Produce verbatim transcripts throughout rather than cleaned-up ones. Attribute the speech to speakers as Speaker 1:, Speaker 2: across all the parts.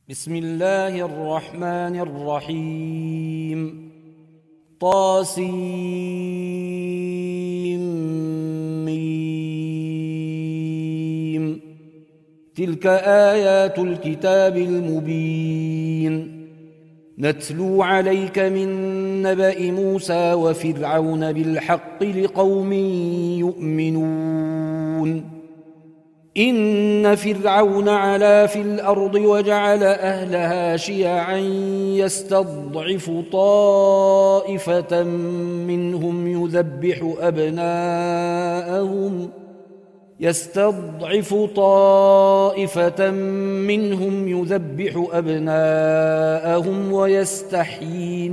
Speaker 1: بسم الله الرحمن الرحيم. طاسيم. تلك آيات الكتاب المبين نتلو عليك من نبأ موسى وفرعون بالحق لقوم يؤمنون. إن فرعون علا في الأرض وجعل أهلها شيعا يستضعف طائفة منهم يذبح أبناءهم يستضعف طائفة منهم يذبح أبناءهم ويستحيي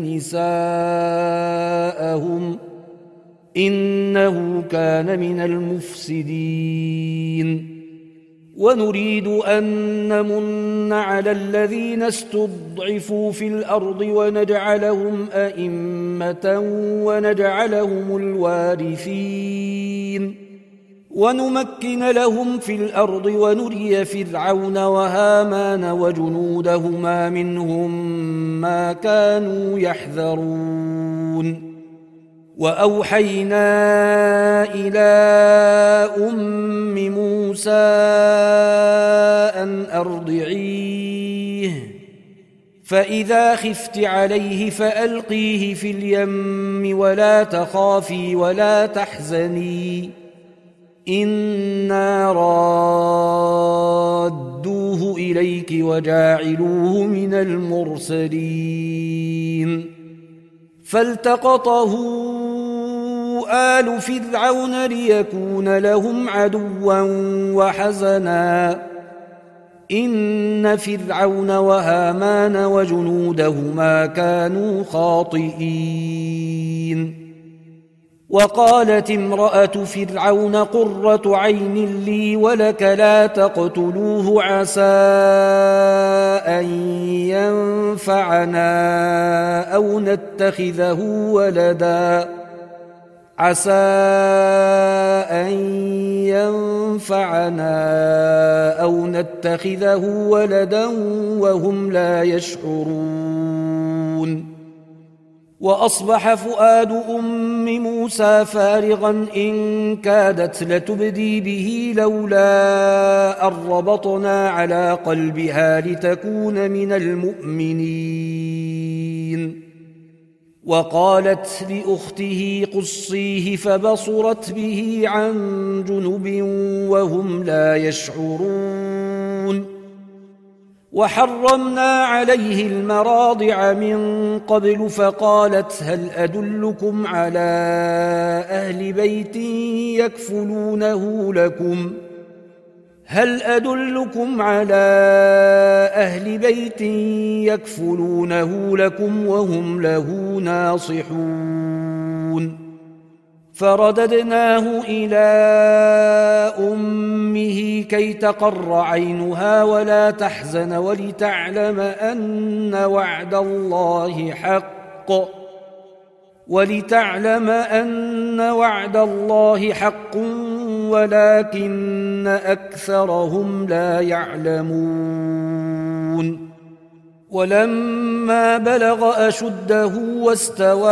Speaker 1: نساءهم إنه كان من المفسدين. ونريد أن نمن على الذين استضعفوا في الأرض ونجعلهم أئمة ونجعلهم الوارثين ونمكن لهم في الأرض ونري فرعون وهامان وجنودهما منهم ما كانوا يحذرون. وأوحينا إلى أم موسى أن أرضعيه فإذا خفت عليه فألقيه في اليم ولا تخافي ولا تحزني إنا رادوه إليك وجاعلوه من المرسلين. فالتقطه آل فرعون ليكون لهم عدوا وحزنا إن فرعون وهامان وجنودهما كانوا خاطئين. وقالت امرأة فرعون قرة عين لي ولك لا تقتلوه عسى أن ينفعنا أو نتخذه ولدا عسى أن ينفعنا أو نتخذه ولدا وهم لا يشعرون. وأصبح فؤاد أم موسى فارغا إن كادت لتبدي به لولا أن ربطنا على قلبها لتكون من المؤمنين. وقالت لأخته قصيه فبصرت به عن جنب وهم لا يشعرون. وحرمنا عليه المراضع من قبل فقالت هل أدلكم على أهل بيت يكفلونه لكم هل أدلكم على أهل بيت يكفلونه لكم وهم له ناصحون. فرددناه إلى أمه كي تقر عينها ولا تحزن ولتعلم أن وعد الله حق ولتعلم أن وعد الله حق ولكن أكثرهم لا يعلمون. ولما بلغ أشده واستوى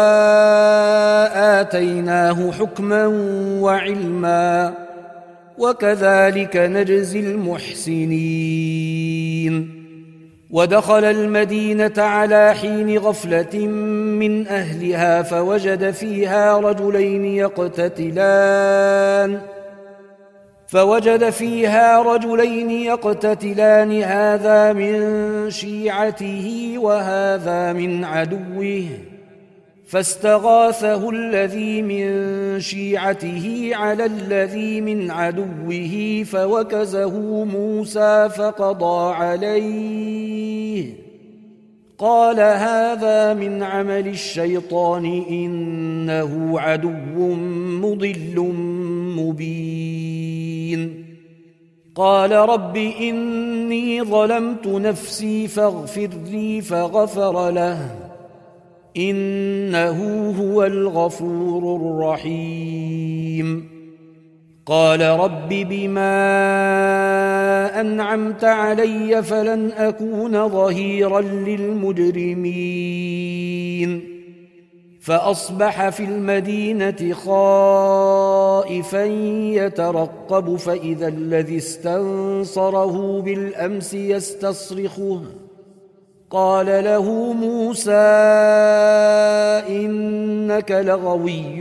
Speaker 1: آتيناه حكما وعلما وكذلك نجزي المحسنين. ودخل المدينة على حين غفلة من أهلها فوجد فيها رجلين يقتتلان فوجد فيها رجلين يقتتلان هذا من شيعته وهذا من عدوه فاستغاثه الذي من شيعته على الذي من عدوه فوكزه موسى فقضى عليه قال هذا من عمل الشيطان إنه عدو مضل مبين. قال رب إني ظلمت نفسي فاغفر لي فغفر له إنه هو الغفور الرحيم. قال رب بما أنعمت علي فلن أكون ظهيرا للمجرمين فأصبح في المدينة خائفا يترقب فإذا الذي استنصره بالأمس يستصرخه قال له موسى إنك لغوي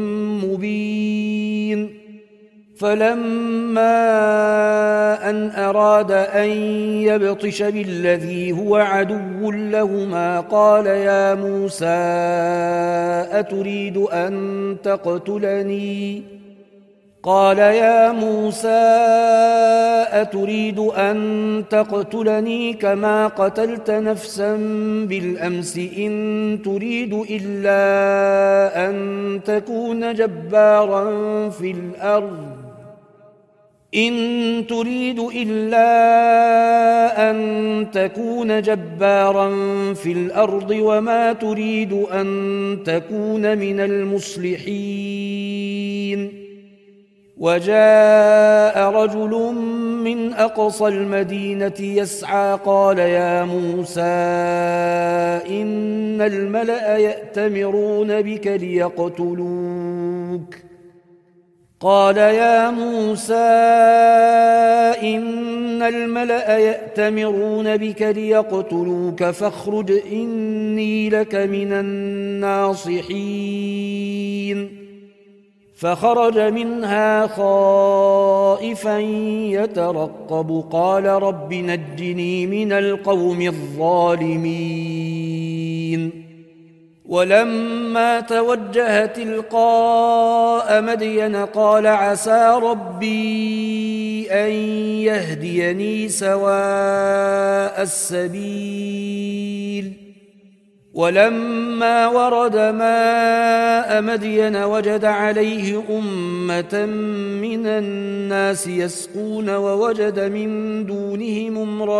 Speaker 1: مبين فلما أن أراد أن يبطش بالذي هو عدو لهما قال يا موسى أتريد أن تقتلني قال يا موسى أتريد أن تقتلني كما قتلت نفسا بالأمس إن تريد إلا أن تكون جبارا في الأرض إن تريد إلا أن تكون جبارا في الأرض وما تريد أن تكون من المصلحين وجاء رجل من أقصى المدينة يسعى قال يا موسى إن الملأ يأتمرون بك ليقتلوك قال يا موسى إن الملأ يأتمرون بك ليقتلوك فاخرج إني لك من الناصحين فخرج منها خائفا يترقب قال رب نجني من القوم الظالمين ولما توجه تلقاء مدين قال عسى ربي أن يهديني سواء السبيل ولما ورد ماء مدين وجد عليه أمة من الناس يسقون ووجد من دونهم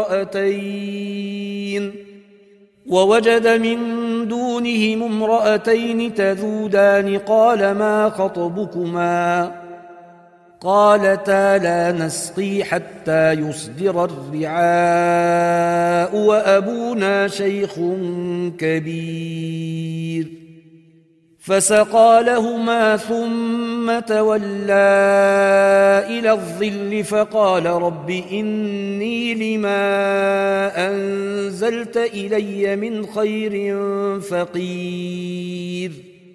Speaker 1: امرأتين ووجد من دونهم امرأتين تذودان قال ما خطبكما قالتا لا نسقي حتى يصدر الرعاء وأبونا شيخ كبير فسقى لهما ثم تولى إلى الظل فقال رب إني لما أنزلت إلي من خير فقير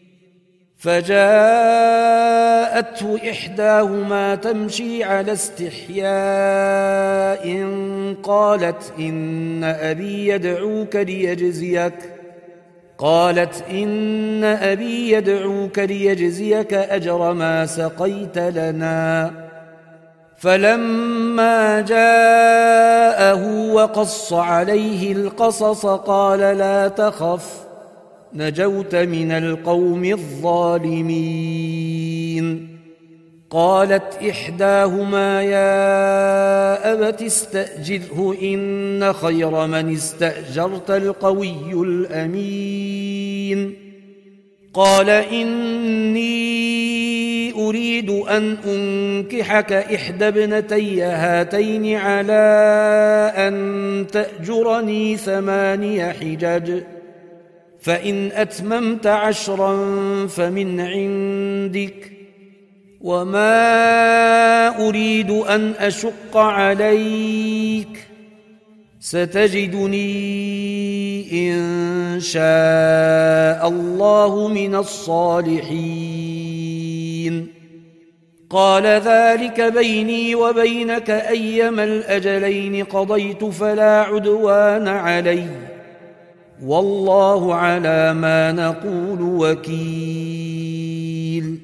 Speaker 1: فجاءته إحداهما تمشي على استحياء قالت إن أبي يدعوك ليجزيك قالت إن أبي يدعوك ليجزيك أجر ما سقيت لنا فلما جاءه وقص عليه القصص قال لا تخف نجوت من القوم الظالمين قالت إحداهما يا أبت استأجره إن خير من استأجرت القوي الأمين قال إني أريد أن أنكحك إحدى ابنتي هاتين على أن تأجرني ثماني حجج فإن أتممت عشرا فمن عندك وما أريد أن أشق عليك ستجدني إن شاء الله من الصالحين قال ذلك بيني وبينك أيما الأجلين قضيت فلا عدوان علي والله على ما نقول وكيل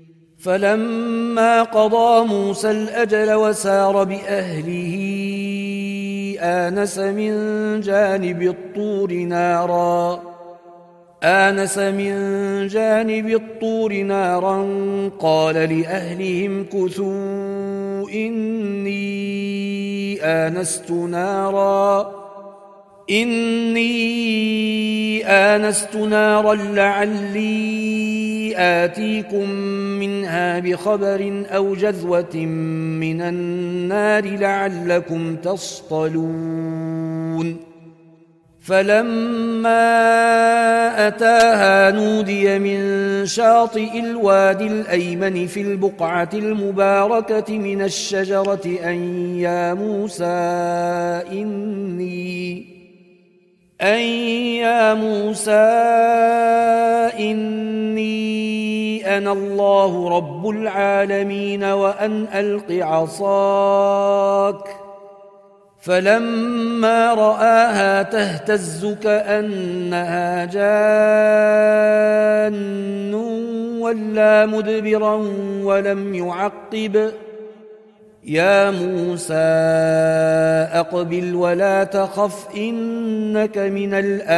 Speaker 1: فلما قضى موسى الأجل وسار بأهله آنس من جانب الطور نارا آنس من جانب الطور نارا قال لأهلهم كثوا إني آنست نارا إني آنست نارا لعلي آتيكم منها بخبر أو جذوة من النار لعلكم تصطلون فلما أتاها نودي من شاطئ الوادي الأيمن في البقعة المباركة من الشجرة أن يا موسى إني أن يا موسى إني أنا الله رب العالمين وأن ألق عصاك فلما رآها تهتز كأنها جان ولا مدبرا ولم يعقب يا موسى أقبل ولا تخف إنك من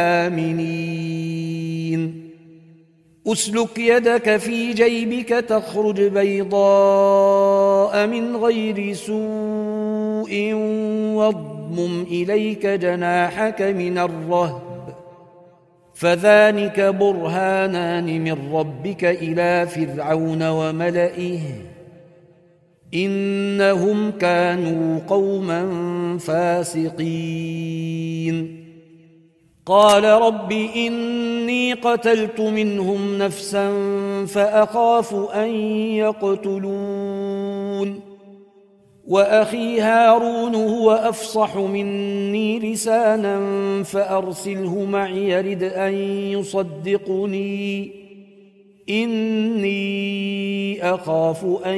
Speaker 1: الآمنين أسلك يدك في جيبك تخرج بيضاء من غير سوء واضمم إليك جناحك من الرهب فذلك برهانان من ربك إلى فرعون وملئه إنهم كانوا قوما فاسقين قال رب إني قتلت منهم نفسا فأخاف أن يقتلون وأخي هارون هو أفصح مني لسانا فأرسله معي يرد أن يصدقني إني أخاف أن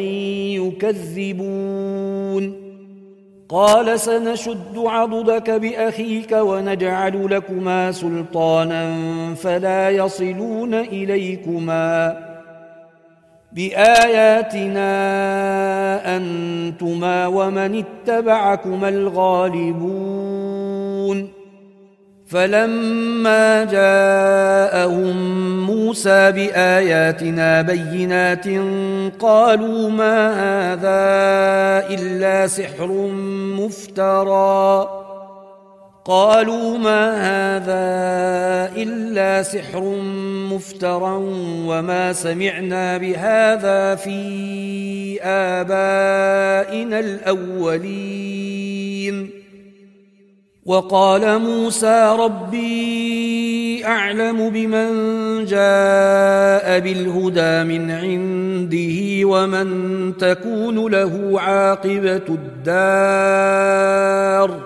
Speaker 1: يكذبون قال سنشد عضدك بأخيك ونجعل لكما سلطانا فلا يصلون إليكما بآياتنا أنتما ومن اتبعكما الغالبون فلما جاءهم موسى بآياتنا بينات قالوا ما هذا إلا سحر مفترى قالوا ما هذا إلا سحر مفترى وما سمعنا بهذا في آبائنا الأولين وقال موسى ربي أعلم بمن جاء بالهدى من عنده ومن تكون له عاقبة الدار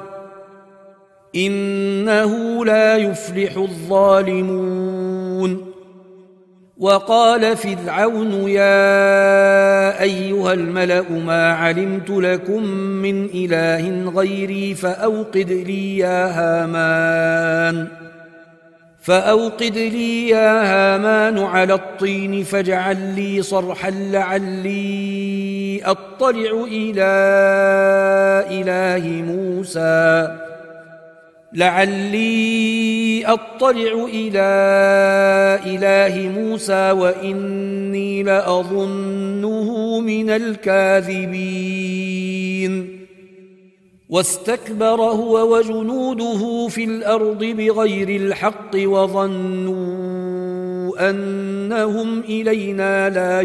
Speaker 1: إنه لا يفلح الظالمون وقال فرعون يا أيها الملأ ما علمت لكم من إله غيري فأوقد لي يا هامان فأوقد لي يا هامان على الطين فاجعل لي صرحا لعلي أطلع إلى إله موسى لعلي أطلع إلى إله موسى وإني لأظنه من الكاذبين واستكبر هو وجنوده في الأرض بغير الحق وظنوا أنهم إلينا لا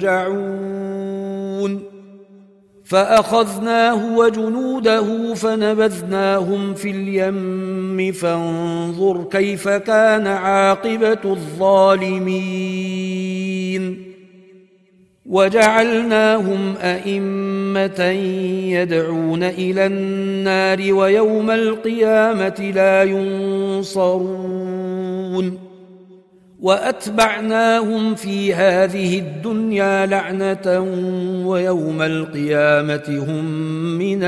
Speaker 1: يرجعون فأخذناه وجنوده فنبذناهم في اليم فانظر كيف كان عاقبة الظالمين وجعلناهم أئمة يدعون إلى النار ويوم القيامة لا ينصرون وأتبعناهم في هذه الدنيا لعنة ويوم القيامة هم من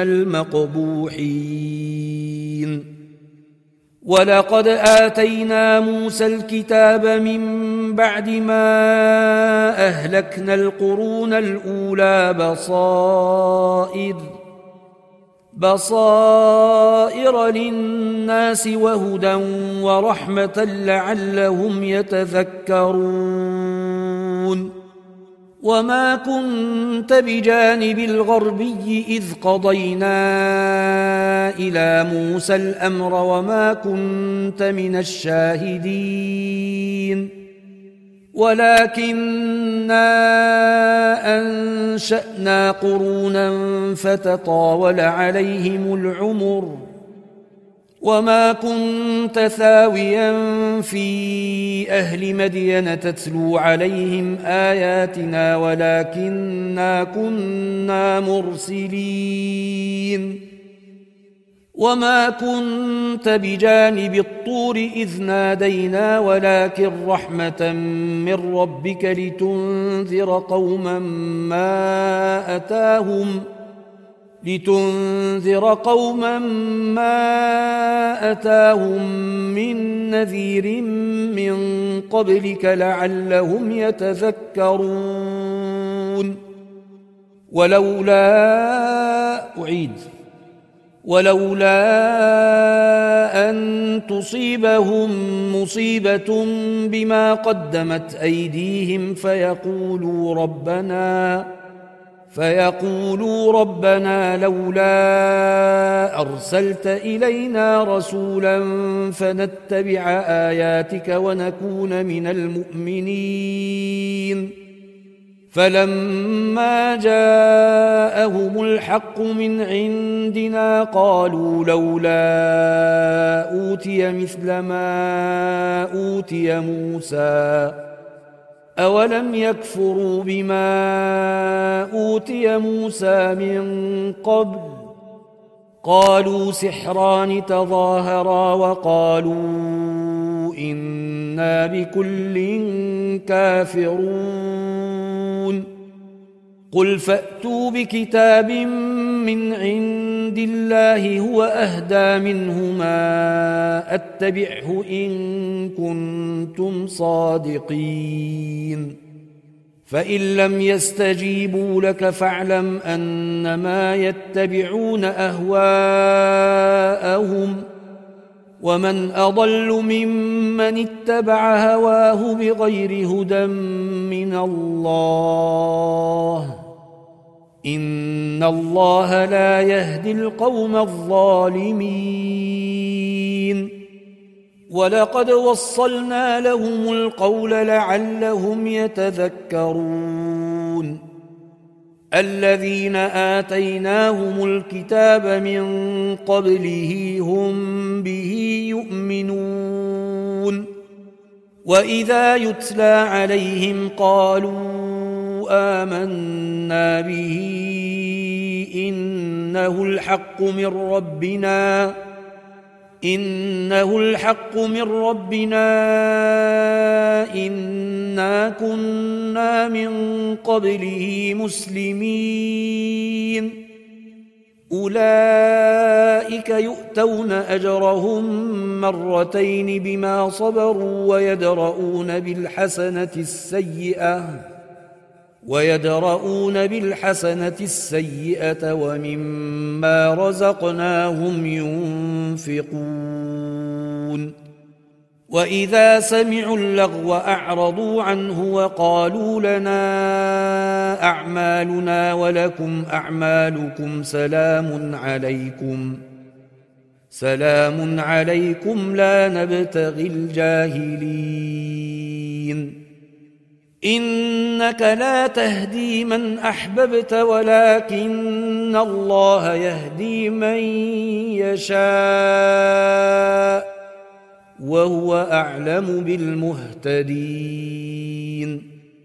Speaker 1: المقبوحين ولقد آتينا موسى الكتاب من بعد ما أهلكنا القرون الأولى بصائر بصائر للناس وهدى ورحمة لعلهم يتذكرون وما كنت بجانب الغربي إذ قضينا إلى موسى الأمر وما كنت من الشاهدين ولكننا أنشأنا قرونا فتطاول عليهم العمر وما كنت ثاويا في أهل مدين تتلو عليهم آياتنا ولكننا كنا مرسلين وما كنت بجانب الطور إذ نادينا ولكن رحمة من ربك لتنذر قوما ما أتاهم لتنذر قوما ما أتاهم من نذير من قبلك لعلهم يتذكرون ولولا أعيد ولولا أن تصيبهم مصيبة بما قدمت أيديهم فيقولوا ربنا فيقولوا ربنا لولا أرسلت إلينا رسولا فنتبع آياتك ونكون من المؤمنين فلما جاءهم الحق من عندنا قالوا لولا أوتي مثل ما أوتي موسى أولم يكفروا بما أوتي موسى من قبل قالوا سحران تظاهرا وقالوا إنا بكل كافرون قل فأتوا بكتاب من عند الله هو أهدى منهما أتبعه إن كنتم صادقين فإن لم يستجيبوا لك فاعلم أنما يتبعون أهواءهم ومن أضل ممن اتبع هواه بغير هدى من الله إن الله لا يهدي القوم الظالمين ولقد وصلنا لهم القول لعلهم يتذكرون الذين آتيناهم الكتاب من قبله هم به يؤمنون وإذا يتلى عليهم قالوا آمنا به إنه الحق من ربنا إنه الحق من ربنا إنا كنا من قبله مسلمين أولئك يؤتون أجرهم مرتين بما صبروا ويدرؤون بالحسنة السيئة ويدرؤون بالحسنة السيئة ومما رزقناهم ينفقون وإذا سمعوا اللغو أعرضوا عنه وقالوا لنا أعمالنا ولكم أعمالكم سلام عليكم سلام عليكم لا نبتغي الجاهلين إنك لا تهدي من أحببت ولكن الله يهدي من يشاء وهو أعلم بالمهتدين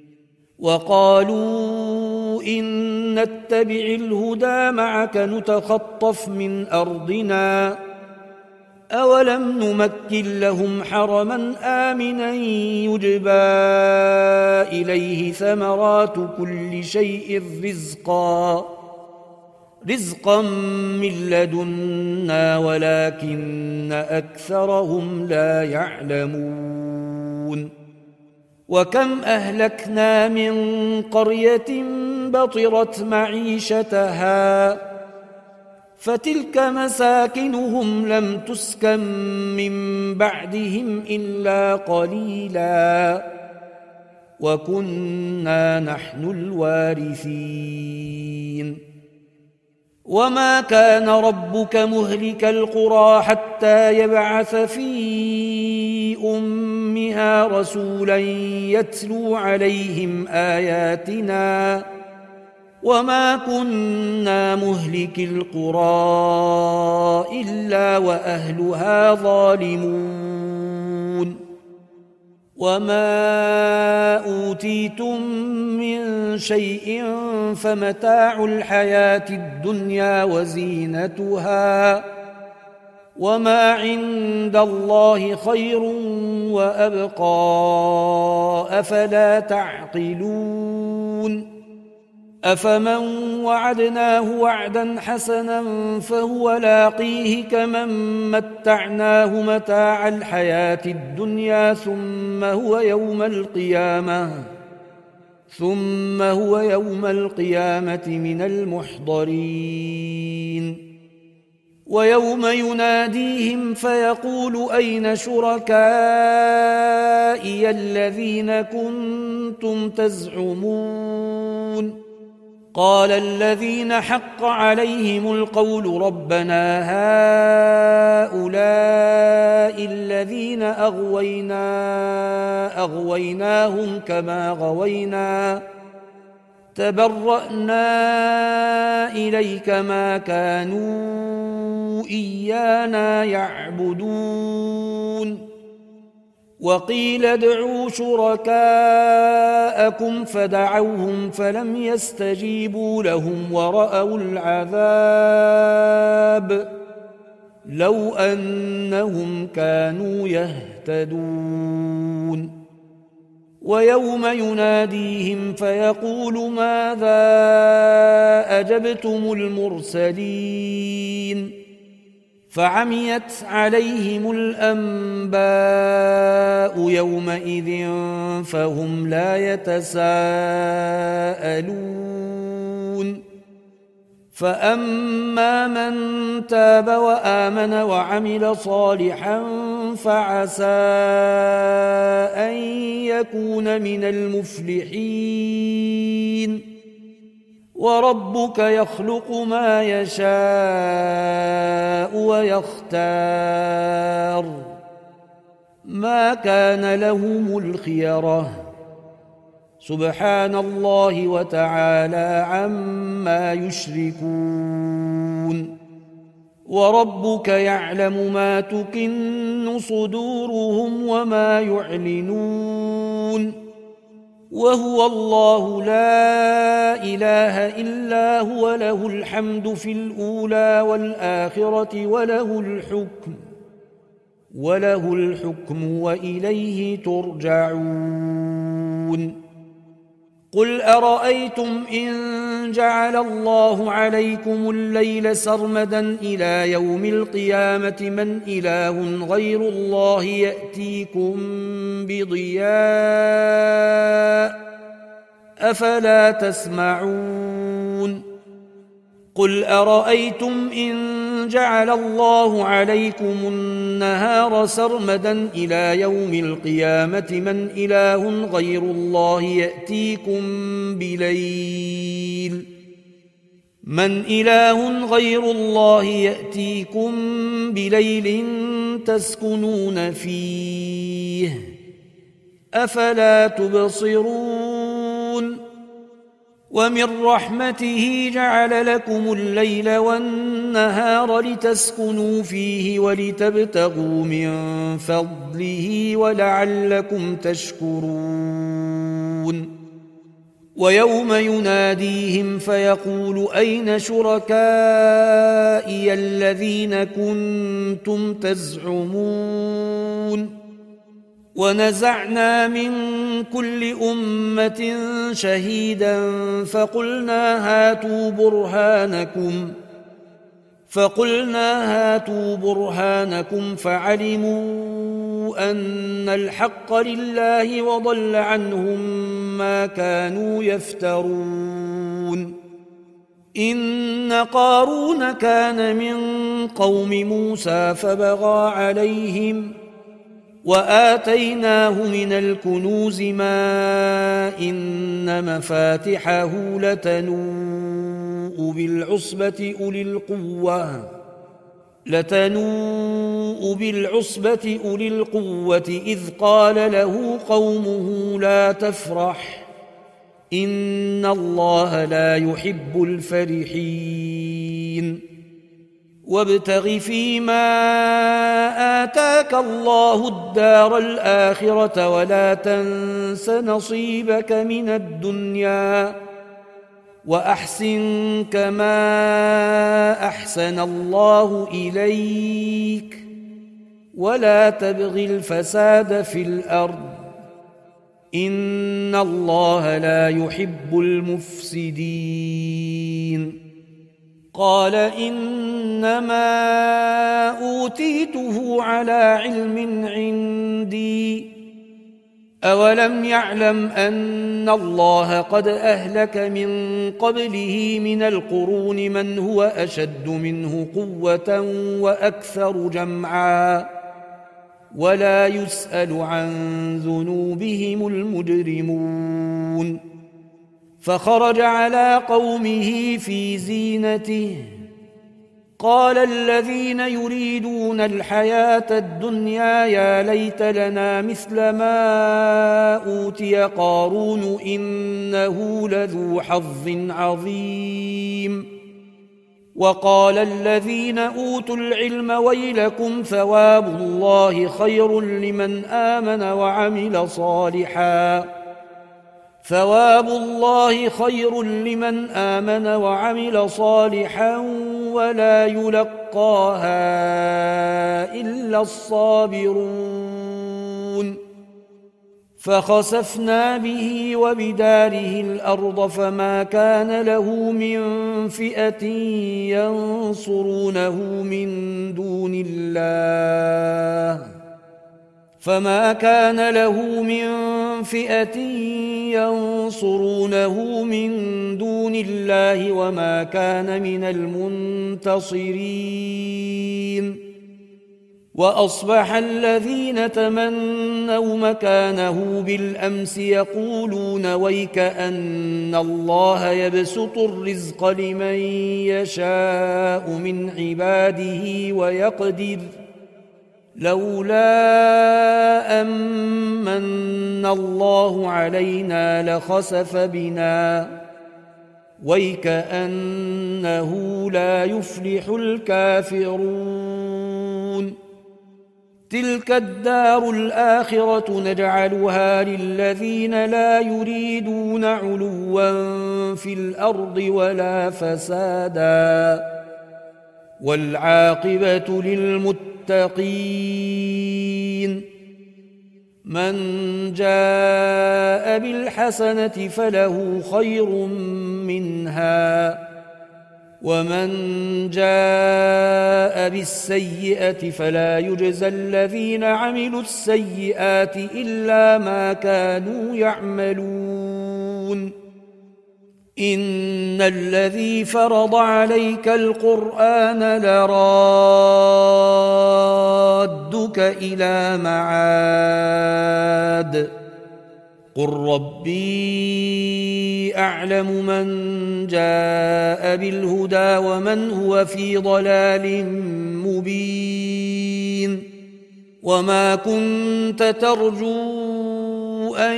Speaker 1: وقالوا إن نتبع الهدى معك نتخطف من أرضنا أولم نمكن لهم حرما آمنا يجبى إليه ثمرات كل شيء رزقا رزقا من لدنا ولكن أكثرهم لا يعلمون وكم أهلكنا من قرية بطرت معيشتها فتلك مساكنهم لم تسكن من بعدهم إلا قليلا وكنا نحن الوارثين وما كان ربك مهلك القرى حتى يبعث في أمها رسولا يتلو عليهم آياتنا وما كنا مهلك القرى إلا وأهلها ظالمون وما أوتيتم من شيء فمتاع الحياة الدنيا وزينتها وما عند الله خير وأبقى أفلا تعقلون أفمن وعدناه وعدا حسنا فهو لاقيه كمن متعناه متاع الحياة الدنيا ثم هو يوم القيامة ثم هو يوم القيامة من المحضرين ويوم يناديهم فيقول أين شركائي الذين كنتم تزعمون قال الذين حق عليهم القول ربنا هؤلاء الذين أغوينا أغويناهم كما غوينا تبرأنا إليك ما كانوا إيانا يعبدون وقيل ادعوا شركاءكم فدعوهم فلم يستجيبوا لهم ورأوا العذاب لو أنهم كانوا يهتدون ويوم يناديهم فيقول ماذا أجبتم المرسلين فعميت عليهم الأنباء يومئذ فهم لا يتساءلون فأما من تاب وآمن وعمل صالحا فعسى أن يكون من المفلحين وربك يخلق ما يشاء ويختار ما كان لهم الخيرة سبحان الله وتعالى عما يشركون وربك يعلم ما تكن صدورهم وما يعلنون وهو الله لا إله إلا هو له الحمد في الأولى والآخرة وله الحكم وله الحكم وإليه ترجعون قل أرأيتم إن جعل الله عليكم الليل سرمدا إلى يوم القيامة من إله غير الله يأتيكم بضياء أفلا تسمعون قل أرأيتم إن جعل الله عليكم النهار سرمدا إلى يوم القيامة من إله غير الله يأتيكم بليل من إله غير الله يأتيكم بليل تسكنون فيه أفلا تبصرون ومن رحمته جعل لكم الليل والنهار لتسكنوا فيه ولتبتغوا من فضله ولعلكم تشكرون ويوم يناديهم فيقول أين شركائي الذين كنتم تزعمون ونزعنا من كل أمة شهيدا فقلنا هاتوا برهانكم فقلنا هاتوا برهانكم فعلموا أن الحق لله وضل عنهم ما كانوا يفترون إن قارون كان من قوم موسى فبغى عليهم وآتيناه من الكنوز ما إن مفاتحه لتنوء بالعصبة أولي القوة لتنوء بالعصبة أولي القوة إذ قال له قومه لا تفرح إن الله لا يحب الفرحين وابتغ فيما آتاك الله الدار الآخرة ولا تنس نصيبك من الدنيا وأحسن كما أحسن الله إليك ولا تبغ الفساد في الأرض إن الله لا يحب المفسدين قال إنما أوتيته على علم عندي أولم يعلم أن الله قد أهلك من قبله من القرون من هو أشد منه قوة وأكثر جمعا ولا يسأل عن ذنوبهم المجرمون فخرج على قومه في زينته قال الذين يريدون الحياة الدنيا يا ليت لنا مثل ما أوتي قارون إنه لذو حظ عظيم وقال الذين أوتوا العلم ويلكم ثواب الله خير لمن آمن وعمل صالحا ثواب الله خير لمن آمن وعمل صالحا ولا يلقاها إلا الصابرون فخسفنا به وبداره الأرض فما كان له من فئة ينصرونه من دون الله فما كان له من فئة ينصرونه من دون الله وما كان من المنتصرين وأصبح الذين تمنوا مكانه بالأمس يقولون ويك أن الله يبسط الرزق لمن يشاء من عباده ويقدر لولا أمن الله علينا لخسف بنا ويكأنه لا يفلح الكافرون تلك الدار الآخرة نجعلها للذين لا يريدون علوا في الأرض ولا فسادا والعاقبة للمتقين من جاء بالحسنة فله خير منها ومن جاء بالسيئة فلا يجزى الذين عملوا السيئات إلا ما كانوا يعملون إن الذي فرض عليك القرآن لرادك إلى معاد قل ربي أعلم من جاء بالهدى ومن هو في ضلال مبين وما كنت ترجو أن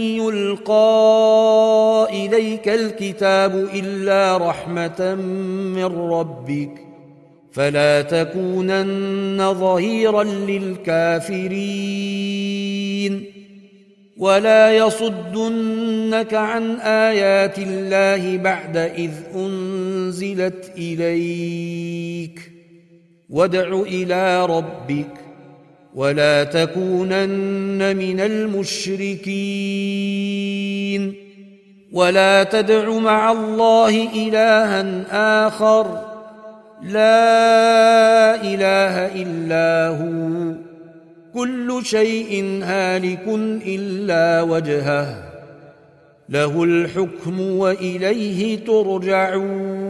Speaker 1: يلقى إليك الكتاب إلا رحمة من ربك فلا تكونن ظهيرا للكافرين ولا يصدنك عن آيات الله بعد إذ أنزلت إليك وادع إلى ربك ولا تكونن من المشركين ولا تدع مع الله إلها آخر لا إله إلا هو كل شيء هالك إلا وجهه له الحكم وإليه ترجعون